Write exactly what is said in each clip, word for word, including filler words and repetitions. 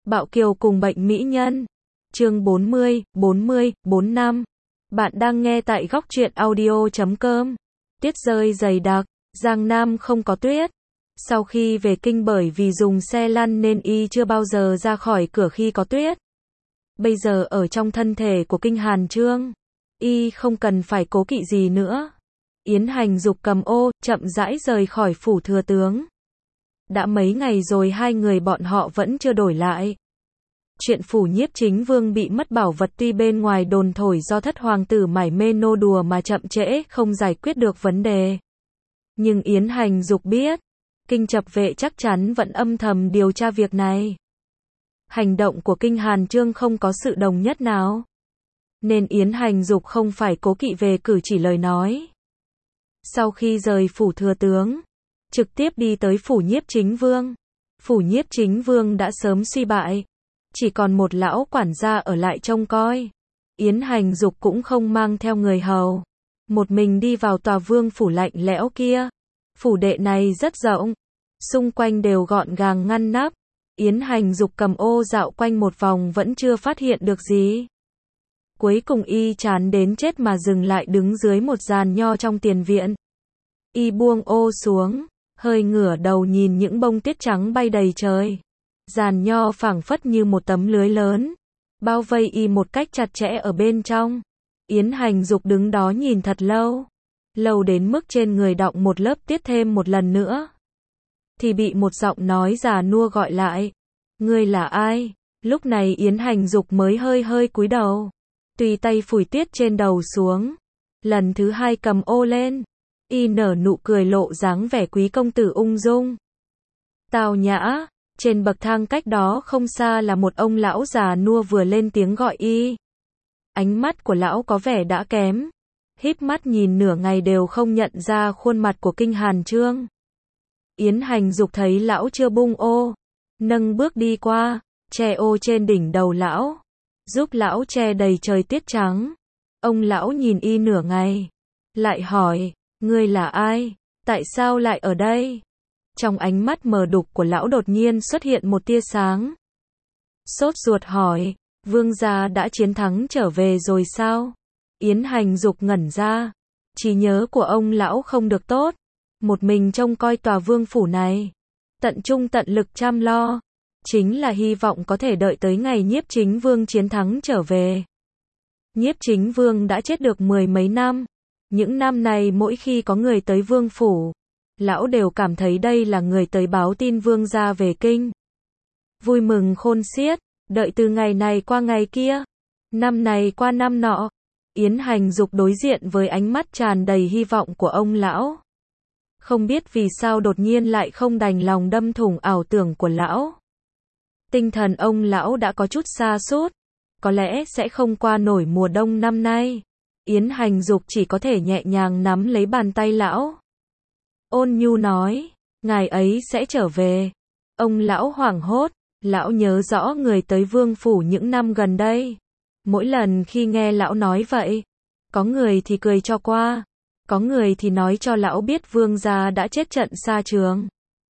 Bạo Kiều cùng bệnh mỹ nhân. Chương bốn mươi, bốn mươi, bốn mươi lăm. Bạn đang nghe tại góc truyện audio chấm com. Tuyết rơi dày đặc, Giang Nam không có tuyết. Sau khi về kinh bởi vì dùng xe lăn nên y chưa bao giờ ra khỏi cửa khi có tuyết. Bây giờ ở trong thân thể của Kinh Hàn Chương, y không cần phải cố kỵ gì nữa. Yến Hành Dục cầm ô, chậm rãi rời khỏi phủ thừa tướng. Đã mấy ngày rồi hai người bọn họ vẫn chưa đổi lại. Chuyện phủ Nhiếp Chính Vương bị mất bảo vật tuy bên ngoài đồn thổi do thất hoàng tử mải mê nô đùa mà chậm trễ không giải quyết được vấn đề. Nhưng Yến Hành Dục biết, Kinh Chập Vệ chắc chắn vẫn âm thầm điều tra việc này. Hành động của Kinh Hàn Chương không có sự đồng nhất nào, nên Yến Hành Dục không phải cố kỵ về cử chỉ lời nói. Sau khi rời phủ thừa tướng, trực tiếp đi tới phủ Nhiếp Chính Vương. Phủ Nhiếp Chính Vương đã sớm suy bại, chỉ còn một lão quản gia ở lại trông coi. Yến Hành Dục cũng không mang theo người hầu, một mình đi vào tòa vương phủ lạnh lẽo kia. Phủ đệ này rất rộng, xung quanh đều gọn gàng ngăn nắp. Yến Hành Dục cầm ô dạo quanh một vòng vẫn chưa phát hiện được gì. Cuối cùng y chán đến chết mà dừng lại đứng dưới một giàn nho trong tiền viện. Y buông ô xuống, hơi ngửa đầu nhìn những bông tuyết trắng bay đầy trời. Giàn nho phảng phất như một tấm lưới lớn, bao vây y một cách chặt chẽ ở bên trong. Yến Hành Dục đứng đó nhìn thật lâu, lâu đến mức trên người đọng một lớp tuyết thêm một lần nữa. Thì bị một giọng nói già nua gọi lại. Ngươi là ai? Lúc này Yến Hành Dục mới hơi hơi cúi đầu, tùy tay phủi tuyết trên đầu xuống. Lần thứ hai cầm ô lên, y nở nụ cười lộ dáng vẻ quý công tử ung dung, tao nhã. Trên bậc thang cách đó không xa là một ông lão già nua vừa lên tiếng gọi y. Ánh mắt của lão có vẻ đã kém, híp mắt nhìn nửa ngày đều không nhận ra khuôn mặt của Kinh Hàn Chương. Yến Hành Dục thấy lão chưa bung ô, nâng bước đi qua, che ô trên đỉnh đầu lão, giúp lão che đầy trời tuyết trắng. Ông lão nhìn y nửa ngày, lại hỏi, ngươi là ai? Tại sao lại ở đây? Trong ánh mắt mờ đục của lão đột nhiên xuất hiện một tia sáng. Sốt ruột hỏi, vương gia đã chiến thắng trở về rồi sao? Yến Hành Dục ngẩn ra, trí nhớ của ông lão không được tốt, một mình trông coi tòa vương phủ này, tận trung tận lực chăm lo, chính là hy vọng có thể đợi tới ngày Nhiếp Chính Vương chiến thắng trở về. Nhiếp Chính Vương đã chết được mười mấy năm, những năm này mỗi khi có người tới vương phủ, lão đều cảm thấy đây là người tới báo tin vương gia về kinh. Vui mừng khôn xiết, đợi từ ngày này qua ngày kia, năm này qua năm nọ. Yến Hành Dục đối diện với ánh mắt tràn đầy hy vọng của ông lão. Không biết vì sao đột nhiên lại không đành lòng đâm thủng ảo tưởng của lão. Tinh thần ông lão đã có chút sa sút, có lẽ sẽ không qua nổi mùa đông năm nay. Yến Hành Dục chỉ có thể nhẹ nhàng nắm lấy bàn tay lão, ôn nhu nói, ngài ấy sẽ trở về. Ông lão hoảng hốt, lão nhớ rõ người tới vương phủ những năm gần đây. Mỗi lần khi nghe lão nói vậy, có người thì cười cho qua, có người thì nói cho lão biết vương gia đã chết trận xa trường,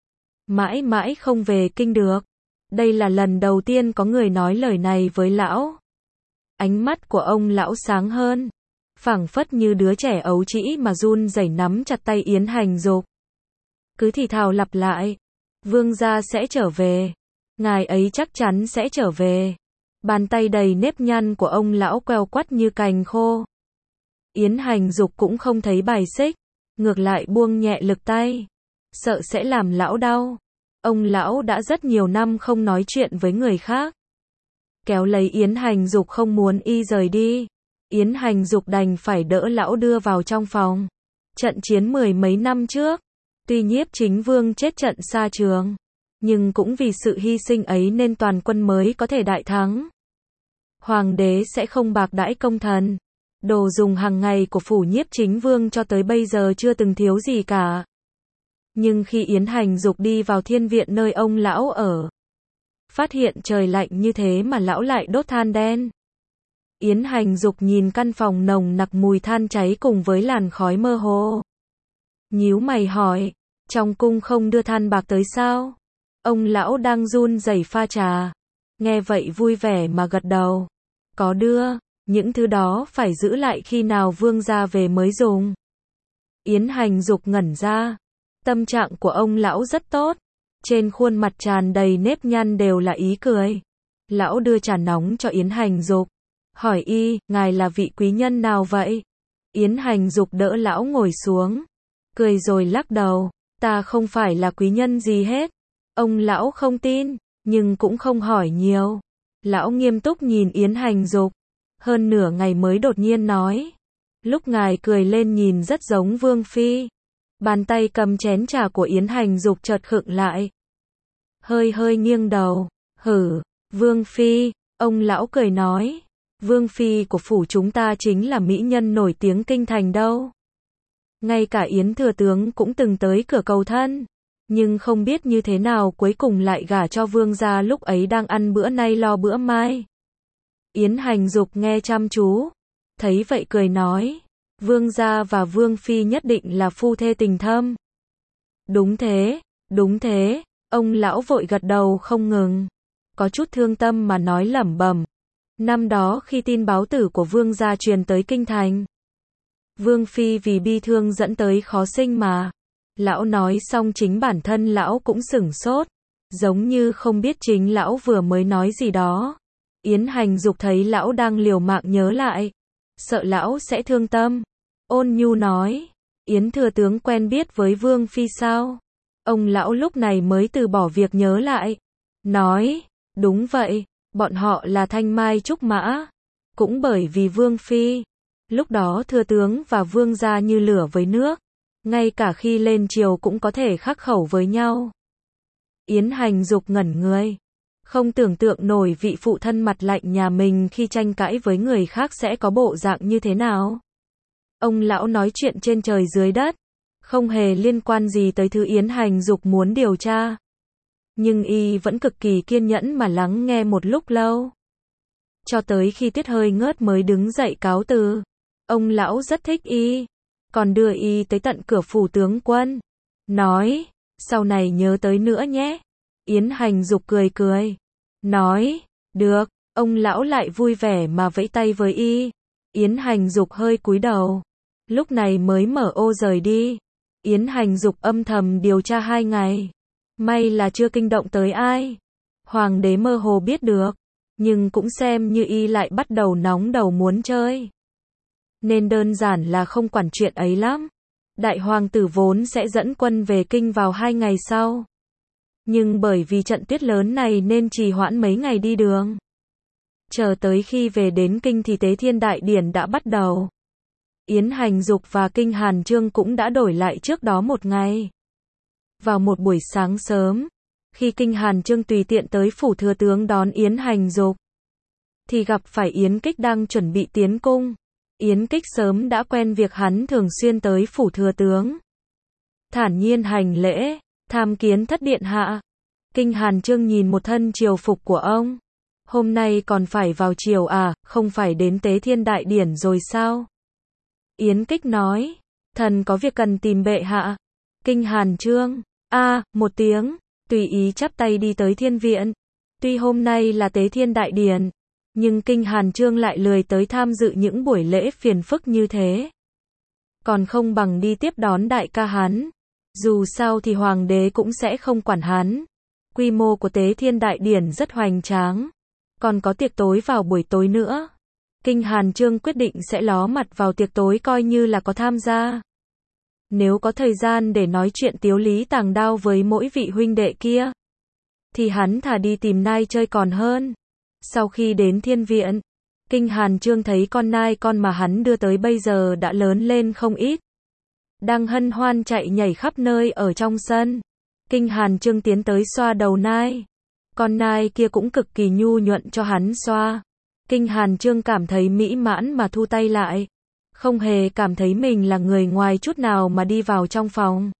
mãi mãi không về kinh được. Đây là lần đầu tiên có người nói lời này với lão. Ánh mắt của ông lão sáng hơn, phảng phất như đứa trẻ ấu trĩ mà run rẩy nắm chặt tay Yến Hành Dục. Cứ thì thào lặp lại, vương gia sẽ trở về, ngài ấy chắc chắn sẽ trở về. Bàn tay đầy nếp nhăn của ông lão queo quắt như cành khô. Yến Hành Dục cũng không thấy bài xích, ngược lại buông nhẹ lực tay, sợ sẽ làm lão đau. Ông lão đã rất nhiều năm không nói chuyện với người khác, kéo lấy Yến Hành Dục không muốn y rời đi. Yến Hành Dục đành phải đỡ lão đưa vào trong phòng. Trận chiến mười mấy năm trước, tuy Nhiếp Chính Vương chết trận xa trường, nhưng cũng vì sự hy sinh ấy nên toàn quân mới có thể đại thắng. Hoàng đế sẽ không bạc đãi công thần, đồ dùng hàng ngày của phủ Nhiếp Chính Vương cho tới bây giờ chưa từng thiếu gì cả. Nhưng khi Yến Hành Dục đi vào thiên viện nơi ông lão ở, phát hiện trời lạnh như thế mà lão lại đốt than đen. Yến Hành Dục nhìn căn phòng nồng nặc mùi than cháy cùng với làn khói mơ hồ, nhíu mày hỏi, trong cung không đưa than bạc tới sao? Ông lão đang run rẩy pha trà, Nghe vậy vui vẻ mà gật đầu. Có đưa, những thứ đó phải giữ lại khi nào vương gia về mới dùng. Yến Hành Dục ngẩn ra. Tâm trạng của ông lão rất tốt. Trên khuôn mặt tràn đầy nếp nhăn đều là ý cười. Lão đưa trà nóng cho Yến Hành Dục. Hỏi y, ngài là vị quý nhân nào vậy? Yến Hành Dục đỡ lão ngồi xuống. Cười rồi lắc đầu. Ta không phải là quý nhân gì hết. Ông lão không tin, nhưng cũng không hỏi nhiều. Lão nghiêm túc nhìn Yến Hành Dục. Hơn nửa ngày mới đột nhiên nói. Lúc ngài cười lên nhìn rất giống Vương Phi. Bàn tay cầm chén trà của Yến Hành Dục chợt khựng lại. Hơi hơi nghiêng đầu. Hử, Vương Phi, ông lão cười nói. Vương Phi của phủ chúng ta chính là mỹ nhân nổi tiếng kinh thành đâu. Ngay cả Yến thừa tướng cũng từng tới cửa cầu thân. Nhưng không biết như thế nào cuối cùng lại gả cho vương gia lúc ấy đang ăn bữa nay lo bữa mai. Yến Hành Dục nghe chăm chú. Thấy vậy cười nói. Vương gia và Vương Phi nhất định là phu thê tình thâm. Đúng thế, đúng thế. Ông lão vội gật đầu không ngừng. Có chút thương tâm mà nói lẩm bẩm. Năm đó khi tin báo tử của vương gia truyền tới kinh thành. Vương Phi vì bi thương dẫn tới khó sinh mà. Lão nói xong chính bản thân lão cũng sửng sốt. Giống như không biết chính lão vừa mới nói gì đó. Yến Hành Dục thấy lão đang liều mạng nhớ lại. Sợ lão sẽ thương tâm. Ôn nhu nói. Yến thừa tướng quen biết với Vương Phi sao? Ông lão lúc này mới từ bỏ việc nhớ lại. Nói. Đúng vậy. Bọn họ là thanh mai trúc mã. Cũng bởi vì Vương Phi. Lúc đó thừa tướng và vương gia như lửa với nước. Ngay cả khi lên triều cũng có thể khắc khẩu với nhau. Yến Hành Dục ngẩn người. Không tưởng tượng nổi vị phụ thân mặt lạnh nhà mình khi tranh cãi với người khác sẽ có bộ dạng như thế nào. Ông lão nói chuyện trên trời dưới đất. Không hề liên quan gì tới thứ Yến Hành Dục muốn điều tra. Nhưng y vẫn cực kỳ kiên nhẫn mà lắng nghe một lúc lâu. Cho tới khi Tiết hơi ngớt mới đứng dậy cáo từ. Ông lão rất thích y. Còn đưa y tới tận cửa phủ tướng quân. Nói, sau này nhớ tới nữa nhé. Yến Hành Dục cười cười. Nói, được, ông lão lại vui vẻ mà vẫy tay với y. Yến Hành Dục hơi cúi đầu. Lúc này mới mở ô rời đi. Yến Hành Dục âm thầm điều tra hai ngày. May là chưa kinh động tới ai. Hoàng đế mơ hồ biết được. Nhưng cũng xem như y lại bắt đầu nóng đầu muốn chơi. Nên đơn giản là không quản chuyện ấy lắm. Đại hoàng tử vốn sẽ dẫn quân về kinh vào hai ngày sau. Nhưng bởi vì trận tuyết lớn này nên trì hoãn mấy ngày đi đường. Chờ tới khi về đến kinh thì Tế Thiên Đại Điển đã bắt đầu. Yến Hành Dục và Kinh Hàn Chương cũng đã đổi lại trước đó một ngày. Vào một buổi sáng sớm, khi Kinh Hàn Chương tùy tiện tới phủ thừa tướng đón Yến Hành Dục, thì gặp phải Yến Kích đang chuẩn bị tiến cung. Yến Kích sớm đã quen việc hắn thường xuyên tới phủ thừa tướng. Thản nhiên hành lễ, tham kiến thất điện hạ. Kinh Hàn Chương nhìn một thân triều phục của ông. Hôm nay còn phải vào triều à, không phải đến Tế Thiên Đại Điển rồi sao? Yến Kích nói, thần có việc cần tìm bệ hạ. Kinh Hàn Chương, a à, một tiếng, tùy ý chắp tay đi tới thiên viện. Tuy hôm nay là Tế Thiên Đại Điển, nhưng Kinh Hàn Chương lại lười tới tham dự những buổi lễ phiền phức như thế. Còn không bằng đi tiếp đón đại ca hắn. Dù sao thì hoàng đế cũng sẽ không quản hắn. Quy mô của Tế Thiên Đại Điển rất hoành tráng. Còn có tiệc tối vào buổi tối nữa. Kinh Hàn Chương quyết định sẽ ló mặt vào tiệc tối coi như là có tham gia. Nếu có thời gian để nói chuyện tiếu lý tàng đao với mỗi vị huynh đệ kia, thì hắn thà đi tìm nai chơi còn hơn. Sau khi đến thiên viện, Kinh Hàn Chương thấy con nai con mà hắn đưa tới bây giờ đã lớn lên không ít. Đang hân hoan chạy nhảy khắp nơi ở trong sân. Kinh Hàn Chương tiến tới xoa đầu nai. Con nai kia cũng cực kỳ nhu nhuận cho hắn xoa. Kinh Hàn Chương cảm thấy mỹ mãn mà thu tay lại. Không hề cảm thấy mình là người ngoài chút nào mà đi vào trong phòng.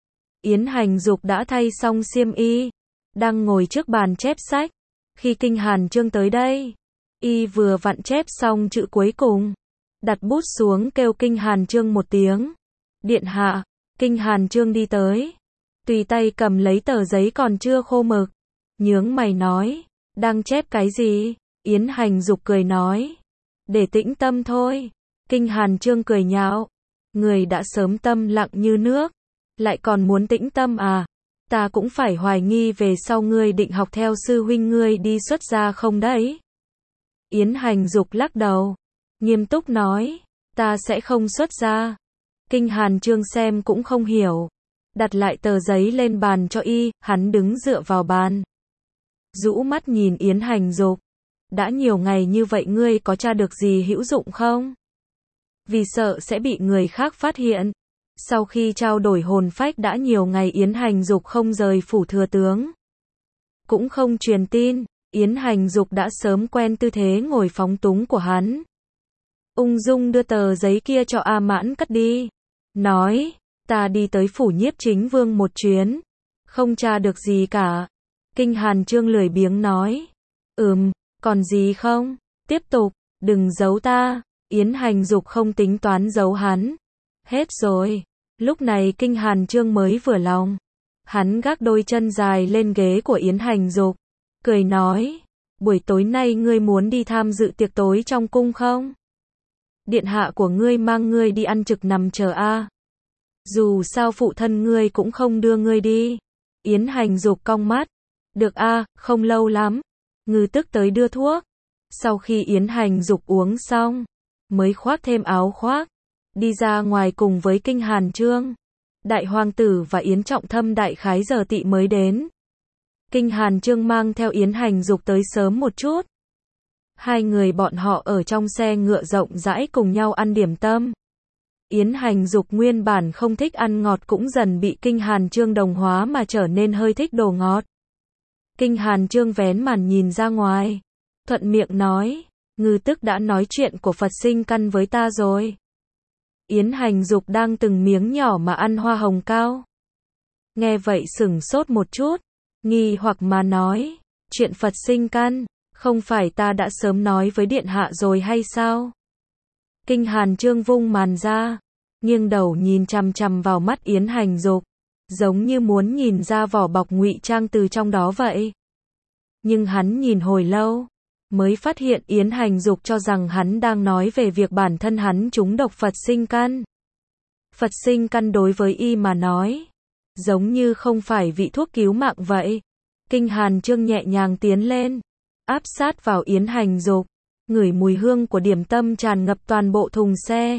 Yến Hành Dục đã thay xong xiêm y, đang ngồi trước bàn chép sách. Khi Kinh Hàn Chương tới đây, y vừa vặn chép xong chữ cuối cùng. Đặt bút xuống kêu Kinh Hàn Chương một tiếng. Điện hạ. Kinh Hàn Chương đi tới. Tùy tay cầm lấy tờ giấy còn chưa khô mực. Nhướng mày nói. Đang chép cái gì? Yến Hành Dục cười nói. Để tĩnh tâm thôi. Kinh Hàn Chương cười nhạo. Người đã sớm tâm lặng như nước, lại còn muốn tĩnh tâm à? Ta cũng phải hoài nghi về sau ngươi định học theo sư huynh ngươi đi xuất gia không đấy? Yến Hành Dục lắc đầu, nghiêm túc nói, ta sẽ không xuất gia. Kinh Hàn Chương xem cũng không hiểu, đặt lại tờ giấy lên bàn cho y, hắn đứng dựa vào bàn, rũ mắt nhìn Yến Hành Dục. Đã nhiều ngày như vậy ngươi có tra được gì hữu dụng không? Vì sợ sẽ bị người khác phát hiện. Sau khi trao đổi hồn phách đã nhiều ngày Yến Hành Dục không rời phủ thừa tướng, cũng không truyền tin. Yến Hành Dục đã sớm quen tư thế ngồi phóng túng của hắn. Ung dung đưa tờ giấy kia cho A Mãn cất đi. Nói, ta đi tới phủ Nhiếp Chính Vương một chuyến. Không tra được gì cả. Kinh Hàn Chương lười biếng nói. Ừm, còn gì không? Tiếp tục, đừng giấu ta. Yến Hành Dục không tính toán giấu hắn. Hết rồi. Lúc này Kinh Hàn Chương mới vừa lòng. Hắn gác đôi chân dài lên ghế của Yến Hành Dục, cười nói, buổi tối nay ngươi muốn đi tham dự tiệc tối trong cung không? Điện hạ của ngươi mang ngươi đi ăn trực nằm chờ a. Dù sao phụ thân ngươi cũng không đưa ngươi đi. Yến Hành Dục cong mắt. Được a, không lâu lắm. Ngư Tức tới đưa thuốc. Sau khi Yến Hành Dục uống xong, mới khoác thêm áo khoác, đi ra ngoài cùng với Kinh Hàn Chương. Đại hoàng tử và Yến Trọng Thâm đại khái giờ tị mới đến. Kinh Hàn Chương mang theo Yến Hành Dục tới sớm một chút. Hai người bọn họ ở trong xe ngựa rộng rãi cùng nhau ăn điểm tâm. Yến Hành Dục nguyên bản không thích ăn ngọt cũng dần bị Kinh Hàn Chương đồng hóa mà trở nên hơi thích đồ ngọt. Kinh Hàn Chương vén màn nhìn ra ngoài, thuận miệng nói, Ngư Tức đã nói chuyện của Phật sinh căn với ta rồi. Yến Hành Dục đang từng miếng nhỏ mà ăn hoa hồng cao. Nghe vậy sửng sốt một chút, nghi hoặc mà nói, chuyện Phật sinh căn, không phải ta đã sớm nói với điện hạ rồi hay sao? Kinh Hàn Chương vung màn ra, nghiêng đầu nhìn chằm chằm vào mắt Yến Hành Dục, giống như muốn nhìn ra vỏ bọc ngụy trang từ trong đó vậy. Nhưng hắn nhìn hồi lâu, mới phát hiện Yến Hành Dục cho rằng hắn đang nói về việc bản thân hắn trúng độc Phật sinh căn. Phật sinh căn đối với y mà nói, giống như không phải vị thuốc cứu mạng vậy. Kinh Hàn Chương nhẹ nhàng tiến lên, áp sát vào Yến Hành Dục, ngửi mùi hương của điểm tâm tràn ngập toàn bộ thùng xe.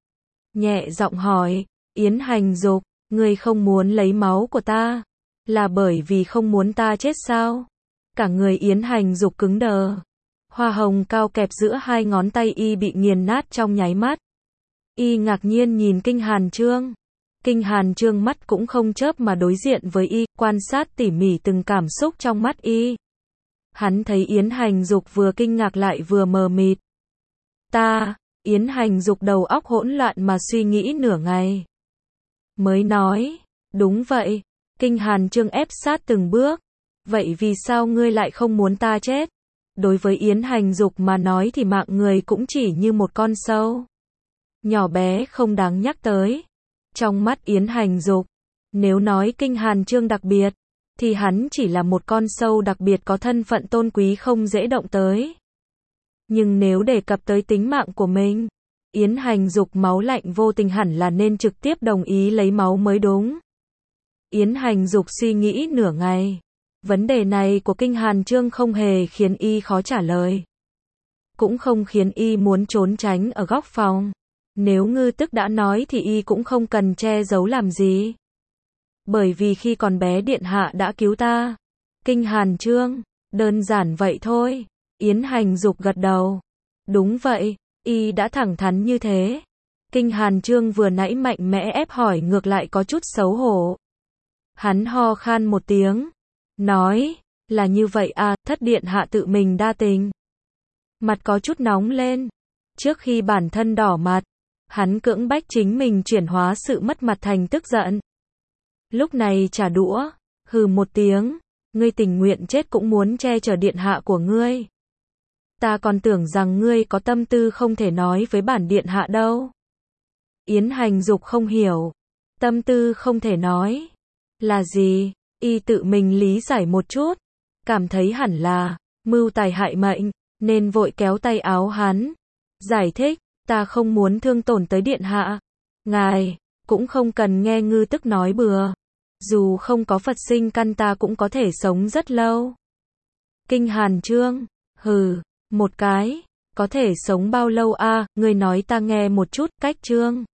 Nhẹ giọng hỏi, Yến Hành Dục, ngươi không muốn lấy máu của ta, là bởi vì không muốn ta chết sao? Cả người Yến Hành Dục cứng đờ. Hoa hồng cao kẹp giữa hai ngón tay y bị nghiền nát trong nháy mắt. Y ngạc nhiên nhìn Kinh Hàn Chương. Kinh Hàn Chương mắt cũng không chớp mà đối diện với y, quan sát tỉ mỉ từng cảm xúc trong mắt y. Hắn thấy Yến Hành Dục vừa kinh ngạc lại vừa mờ mịt. Ta, Yến Hành Dục đầu óc hỗn loạn mà suy nghĩ nửa ngày. Mới nói, đúng vậy. Kinh Hàn Chương ép sát từng bước. Vậy vì sao ngươi lại không muốn ta chết? Đối với Yến Hành Dục mà nói thì mạng người cũng chỉ như một con sâu. Nhỏ bé không đáng nhắc tới. Trong mắt Yến Hành Dục, nếu nói Kinh Hàn Chương đặc biệt, thì hắn chỉ là một con sâu đặc biệt có thân phận tôn quý không dễ động tới. Nhưng nếu đề cập tới tính mạng của mình, Yến Hành Dục máu lạnh vô tình hẳn là nên trực tiếp đồng ý lấy máu mới đúng. Yến Hành Dục suy nghĩ nửa ngày. Vấn đề này của Kinh Hàn Chương không hề khiến y khó trả lời. Cũng không khiến y muốn trốn tránh ở góc phòng. Nếu Ngư Tức đã nói thì y cũng không cần che giấu làm gì. Bởi vì khi còn bé điện hạ đã cứu ta. Kinh Hàn Chương, đơn giản vậy thôi. Yến Hành Dục gật đầu. Đúng vậy, y đã thẳng thắn như thế. Kinh Hàn Chương vừa nãy mạnh mẽ ép hỏi ngược lại có chút xấu hổ. Hắn ho khan một tiếng. Nói, là như vậy à, thất điện hạ tự mình đa tình. Mặt có chút nóng lên. Trước khi bản thân đỏ mặt, hắn cưỡng bách chính mình chuyển hóa sự mất mặt thành tức giận. Lúc này trả đũa, hừ một tiếng, ngươi tình nguyện chết cũng muốn che chở điện hạ của ngươi. Ta còn tưởng rằng ngươi có tâm tư không thể nói với bản điện hạ đâu. Yến Hành Dục không hiểu, tâm tư không thể nói, là gì? Y tự mình lý giải một chút, cảm thấy hẳn là, mưu tài hại mệnh, nên vội kéo tay áo hắn. Giải thích, ta không muốn thương tổn tới điện hạ. Ngài, cũng không cần nghe ngư tức nói bừa. Dù không có Phật sinh căn ta cũng có thể sống rất lâu. Kinh Hàn Trương, hừ, một cái, có thể sống bao lâu a, ngươi nói ta nghe một chút, cách Trương.